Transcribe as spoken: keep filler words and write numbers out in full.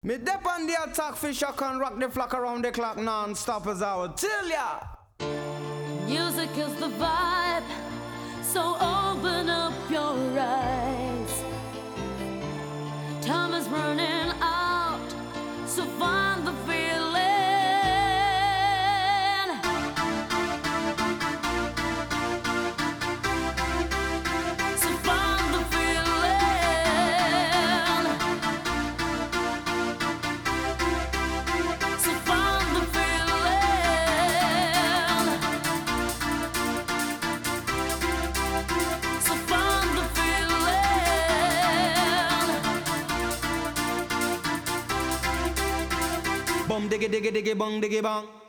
Me dep on the attack fish, I can rock the flock around the clock non-stop as I would tell ya. Music is the vibe, so open up your eyes. Time is running out, so find the feeling. So find the feeling. So find the feeling. So find the feeling. Bum diggy diggy diggy bong diggy bong.